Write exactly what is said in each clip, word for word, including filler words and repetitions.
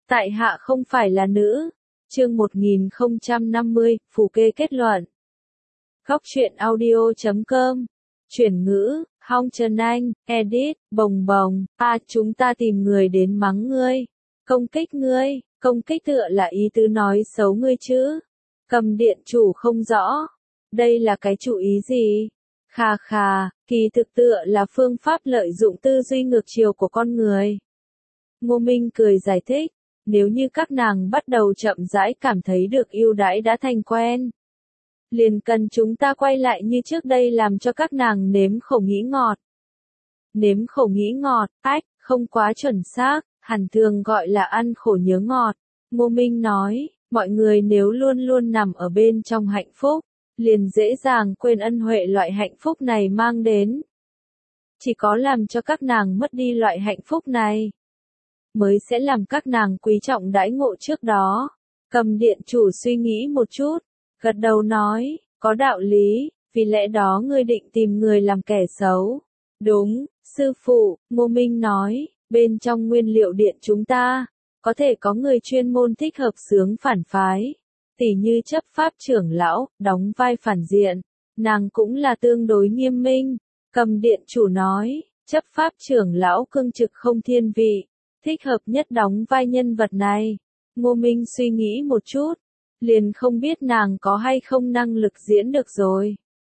Tại hạ không phải là nữ. Chương một nghìn không trăm năm mươi, Phù Kê kết luận. Góc truyện audio chấm com. Chuyển ngữ, Hong Trần Anh, edit, bồng bồng, à chúng ta tìm người đến mắng ngươi. Công kích ngươi, công kích tựa là ý tứ nói xấu ngươi chứ. Cầm điện chủ không rõ. Đây là cái chủ ý gì? Khà khà, kỳ thực tựa là phương pháp lợi dụng tư duy ngược chiều của con người. Ngô Minh cười giải thích, nếu như các nàng bắt đầu chậm rãi cảm thấy được ưu đãi đã thành quen. Liền cần chúng ta quay lại như trước đây làm cho các nàng nếm khẩu nghĩ ngọt. Nếm khẩu nghĩ ngọt, ách, không quá chuẩn xác, hẳn thường gọi là ăn khổ nhớ ngọt. Ngô Minh nói, mọi người nếu luôn luôn nằm ở bên trong hạnh phúc, liền dễ dàng quên ân huệ loại hạnh phúc này mang đến. Chỉ có làm cho các nàng mất đi loại hạnh phúc này, mới sẽ làm các nàng quý trọng đãi ngộ trước đó. Cầm điện chủ suy nghĩ một chút, gật đầu nói, có đạo lý, vì lẽ đó ngươi định tìm người làm kẻ xấu. Đúng, sư phụ, Ngô Minh nói, bên trong nguyên liệu điện chúng ta, có thể có người chuyên môn thích hợp xướng phản phái. Tỉ như chấp pháp trưởng lão, đóng vai phản diện, nàng cũng là tương đối nghiêm minh. Cầm điện chủ nói, chấp pháp trưởng lão cương trực không thiên vị, thích hợp nhất đóng vai nhân vật này. Ngô Minh suy nghĩ một chút, liền không biết nàng có hay không năng lực diễn được rồi.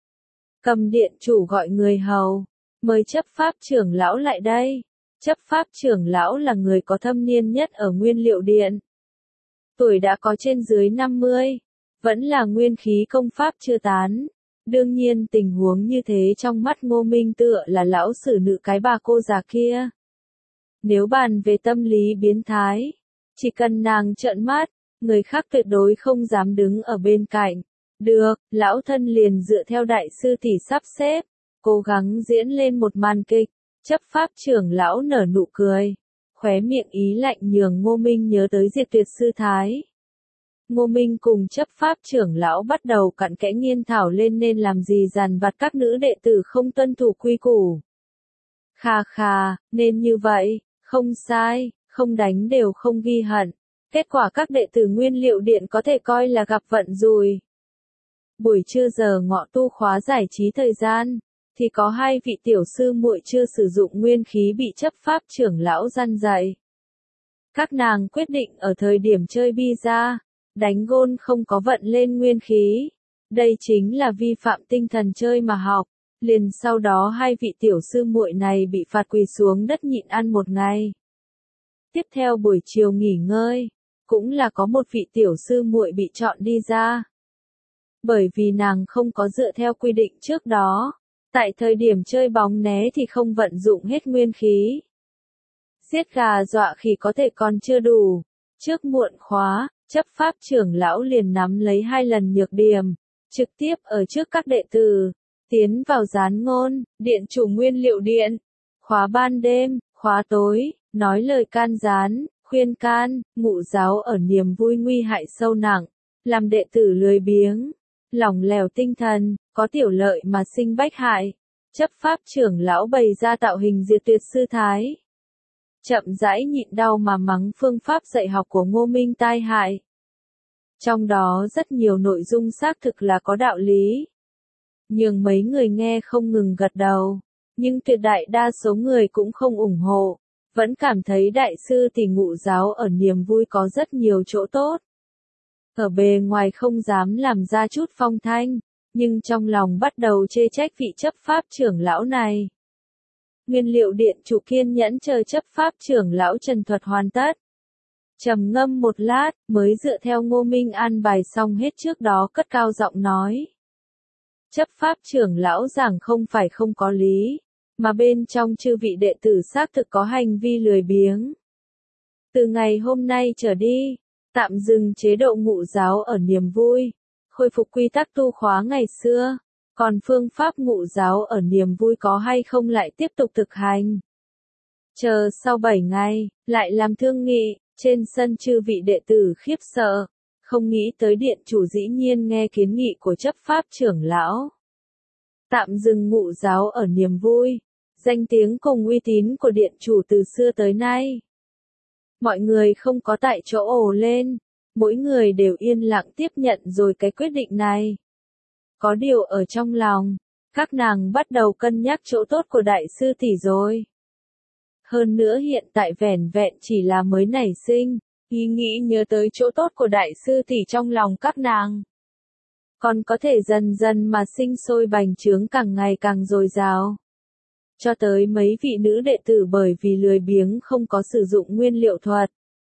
Cầm điện chủ gọi người hầu, mời chấp pháp trưởng lão lại đây. Chấp pháp trưởng lão là người có thâm niên nhất ở nguyên liệu điện. Tuổi đã có trên dưới năm mươi, vẫn là nguyên khí công pháp chưa tán. Đương nhiên tình huống như thế trong mắt Ngô Minh tựa là lão sử nữ cái bà cô già kia. Nếu bàn về tâm lý biến thái, chỉ cần nàng trợn mắt, người khác tuyệt đối không dám đứng ở bên cạnh. Được, lão thân liền dựa theo đại sư tỷ sắp xếp, cố gắng diễn lên một màn kịch. Chấp pháp trưởng lão nở nụ cười, khóe miệng ý lạnh nhường Ngô Minh nhớ tới Diệt Tuyệt sư thái. Ngô Minh cùng chấp pháp trưởng lão bắt đầu cặn kẽ nghiên thảo lên nên làm gì dàn vặt các nữ đệ tử không tuân thủ quy củ. Khà khà, nên như vậy, không sai, không đánh đều không ghi hận. Kết quả các đệ tử nguyên liệu điện có thể coi là gặp vận rủi. Buổi trưa giờ ngọ tu khóa giải trí thời gian, thì có hai vị tiểu sư muội chưa sử dụng nguyên khí bị chấp pháp trưởng lão răn dạy. Các nàng quyết định ở thời điểm chơi bi-ra, đánh gôn không có vận lên nguyên khí. Đây chính là vi phạm tinh thần chơi mà học. Liền sau đó hai vị tiểu sư muội này bị phạt quỳ xuống đất nhịn ăn một ngày. Tiếp theo buổi chiều nghỉ ngơi, cũng là có một vị tiểu sư muội bị chọn đi ra. Bởi vì nàng không có dựa theo quy định trước đó. Tại thời điểm chơi bóng né thì không vận dụng hết nguyên khí. Giết gà dọa khỉ có thể còn chưa đủ. Trước muộn khóa, chấp pháp trưởng lão liền nắm lấy hai lần nhược điểm, trực tiếp ở trước các đệ tử, tiến vào gián ngôn, điện chủ nguyên liệu điện. Khóa ban đêm, khóa tối, nói lời can gián, khuyên can, ngụ giáo ở niềm vui nguy hại sâu nặng, làm đệ tử lười biếng, lỏng lẻo tinh thần, có tiểu lợi mà sinh bách hại. Chấp pháp trưởng lão bày ra tạo hình Diệt Tuyệt sư thái. Chậm rãi nhịn đau mà mắng phương pháp dạy học của Ngô Minh tai hại. Trong đó rất nhiều nội dung xác thực là có đạo lý. Nhưng mấy người nghe không ngừng gật đầu. Nhưng tuyệt đại đa số người cũng không ủng hộ. Vẫn cảm thấy đại sư tỷ ngụ giáo ở niềm vui có rất nhiều chỗ tốt. Ở bề ngoài không dám làm ra chút phong thanh, nhưng trong lòng bắt đầu chê trách vị chấp pháp trưởng lão này. Nguyên liệu điện chủ kiên nhẫn chờ chấp pháp trưởng lão trần thuật hoàn tất. Trầm ngâm một lát, mới dựa theo Ngô Minh an bài xong hết trước đó cất cao giọng nói. Chấp pháp trưởng lão giảng không phải không có lý, mà bên trong chư vị đệ tử xác thực có hành vi lười biếng. Từ ngày hôm nay trở đi, tạm dừng chế độ ngụ giáo ở niềm vui, khôi phục quy tắc tu khóa ngày xưa, còn phương pháp ngụ giáo ở niềm vui có hay không lại tiếp tục thực hành. Chờ sau bảy ngày, lại làm thương nghị, trên sân chư vị đệ tử khiếp sợ, không nghĩ tới điện chủ dĩ nhiên nghe kiến nghị của chấp pháp trưởng lão. Tạm dừng ngụ giáo ở niềm vui, danh tiếng cùng uy tín của điện chủ từ xưa tới nay. Mọi người không có tại chỗ ồ lên, mỗi người đều yên lặng tiếp nhận rồi cái quyết định này. Có điều ở trong lòng, các nàng bắt đầu cân nhắc chỗ tốt của đại sư tỷ rồi. Hơn nữa hiện tại vẻn vẹn chỉ là mới nảy sinh, ý nghĩ nhớ tới chỗ tốt của đại sư tỷ trong lòng các nàng. Còn có thể dần dần mà sinh sôi bành trướng càng ngày càng dồi dào. Cho tới mấy vị nữ đệ tử bởi vì lười biếng không có sử dụng nguyên liệu thuật.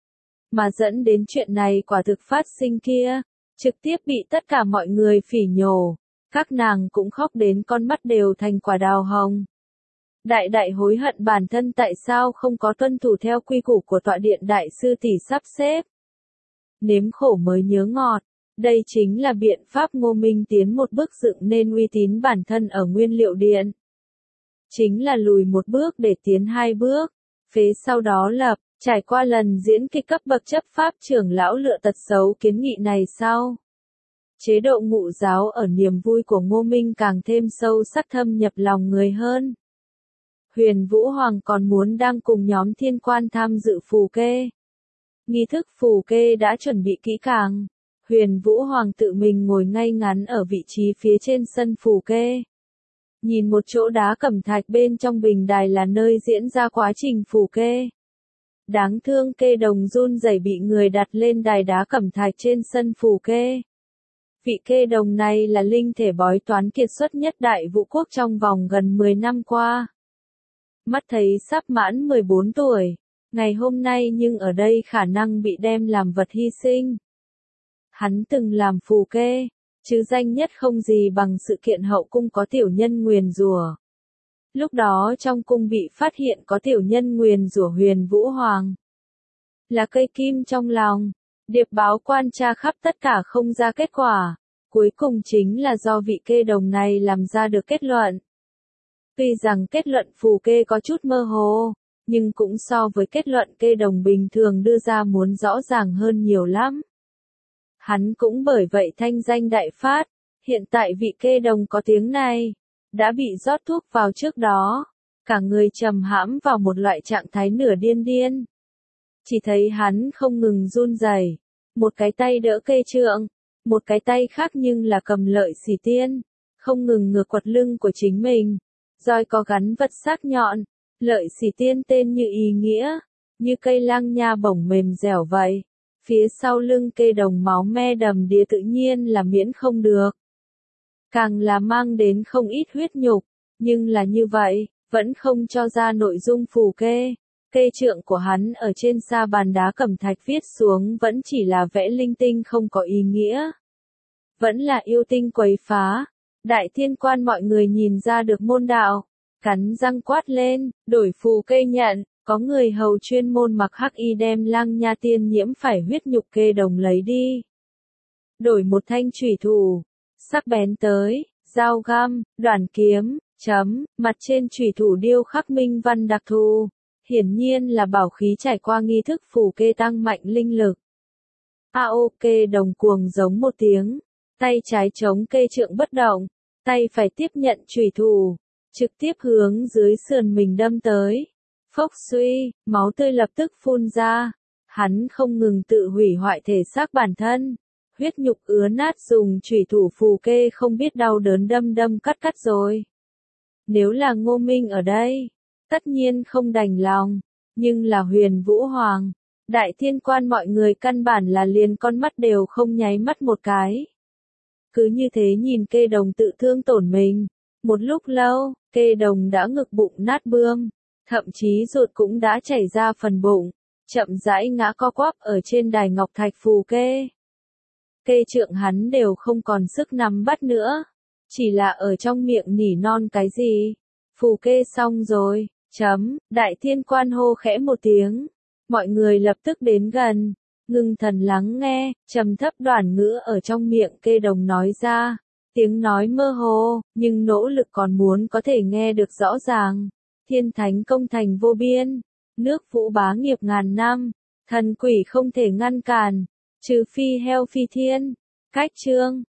Mà dẫn đến chuyện này quả thực phát sinh kia, trực tiếp bị tất cả mọi người phỉ nhổ. Các nàng cũng khóc đến con mắt đều thành quả đào hồng. Đại đại hối hận bản thân tại sao không có tuân thủ theo quy củ của tọa điện đại sư tỷ sắp xếp. Nếm khổ mới nhớ ngọt, đây chính là biện pháp Ngô Minh tiến một bước dựng nên uy tín bản thân ở nguyên liệu điện. Chính là lùi một bước để tiến hai bước, phế sau đó lập, trải qua lần diễn kịch cấp bậc chấp pháp trưởng lão lựa tật xấu kiến nghị này sau. Chế độ ngụ giáo ở niềm vui của Ngô Minh càng thêm sâu sắc thâm nhập lòng người hơn. Huyền Vũ Hoàng còn muốn đang cùng nhóm thiên quan tham dự phù kê. Nghi thức phù kê đã chuẩn bị kỹ càng. Huyền Vũ Hoàng tự mình ngồi ngay ngắn ở vị trí phía trên sân phù kê. Nhìn một chỗ đá cẩm thạch bên trong bình đài là nơi diễn ra quá trình phù kê. Đáng thương kê đồng run rẩy bị người đặt lên đài đá cẩm thạch trên sân phù kê. Vị kê đồng này là linh thể bói toán kiệt xuất nhất Đại Vũ Quốc trong vòng gần mười năm qua. Mắt thấy sắp mãn mười bốn tuổi, ngày hôm nay nhưng ở đây khả năng bị đem làm vật hy sinh. Hắn từng làm phù kê, chứ danh nhất không gì bằng sự kiện hậu cung có tiểu nhân nguyền rủa. Lúc đó trong cung bị phát hiện có tiểu nhân nguyền rủa Huyền Vũ Hoàng. Là cây kim trong lòng, điệp báo quan tra khắp tất cả không ra kết quả, cuối cùng chính là do vị kê đồng này làm ra được kết luận. Tuy rằng kết luận phù kê có chút mơ hồ, nhưng cũng so với kết luận kê đồng bình thường đưa ra muốn rõ ràng hơn nhiều lắm. Hắn cũng bởi vậy thanh danh đại phát, hiện tại vị kê đồng có tiếng này, đã bị rót thuốc vào trước đó, cả người trầm hãm vào một loại trạng thái nửa điên điên. Chỉ thấy hắn không ngừng run rẩy, một cái tay đỡ kê trượng, một cái tay khác nhưng là cầm lợi xỉ tiên, không ngừng ngược quật lưng của chính mình. Roi có gắn vật sắc nhọn, lợi xỉ tiên tên như ý nghĩa, như cây lang nha bổng mềm dẻo vậy. Phía sau lưng kê đồng máu me đầm đìa tự nhiên là miễn không được. Càng là mang đến không ít huyết nhục, nhưng là như vậy, vẫn không cho ra nội dung phù kê. Kê trượng của hắn ở trên sa bàn đá cẩm thạch viết xuống vẫn chỉ là vẽ linh tinh không có ý nghĩa. Vẫn là yêu tinh quấy phá. Đại thiên quan mọi người nhìn ra được môn đạo, cắn răng quát lên, đổi phù kê nhận, có người hầu chuyên môn mặc hắc y đem lang nha tiên nhiễm phải huyết nhục kê đồng lấy đi. Đổi một thanh chủy thủ, sắc bén tới, dao găm, đoạn kiếm, chấm, mặt trên chủy thủ điêu khắc minh văn đặc thù, hiển nhiên là bảo khí trải qua nghi thức phù kê tăng mạnh linh lực. A ô kê đồng cuồng giống một tiếng. Tay trái chống kê trượng bất động, tay phải tiếp nhận chủy thủ, trực tiếp hướng dưới sườn mình đâm tới. Phốc suy, máu tươi lập tức phun ra. Hắn không ngừng tự hủy hoại thể xác bản thân. Huyết nhục ứa nát dùng chủy thủ phù kê không biết đau đớn đâm đâm cắt cắt rồi. Nếu là Ngô Minh ở đây, tất nhiên không đành lòng. Nhưng là Huyền Vũ Hoàng, Đại Thiên Quan mọi người căn bản là liền con mắt đều không nháy mắt một cái. Cứ như thế nhìn kê đồng tự thương tổn mình. Một lúc lâu, kê đồng đã ngực bụng nát bươm. Thậm chí ruột cũng đã chảy ra phần bụng. Chậm rãi ngã co quắp ở trên đài ngọc thạch phù kê. Kê trượng hắn đều không còn sức nắm bắt nữa. Chỉ là ở trong miệng nỉ non cái gì. Phù kê xong rồi, chấm, Đại Thiên Quan hô khẽ một tiếng. Mọi người lập tức đến gần. Ngưng thần lắng nghe, trầm thấp đoạn ngữ ở trong miệng kê đồng nói ra. Tiếng nói mơ hồ, nhưng nỗ lực còn muốn có thể nghe được rõ ràng. Thiên thánh công thành vô biên, nước vũ bá nghiệp ngàn năm, thần quỷ không thể ngăn cản, trừ phi heo phi thiên. Cách chương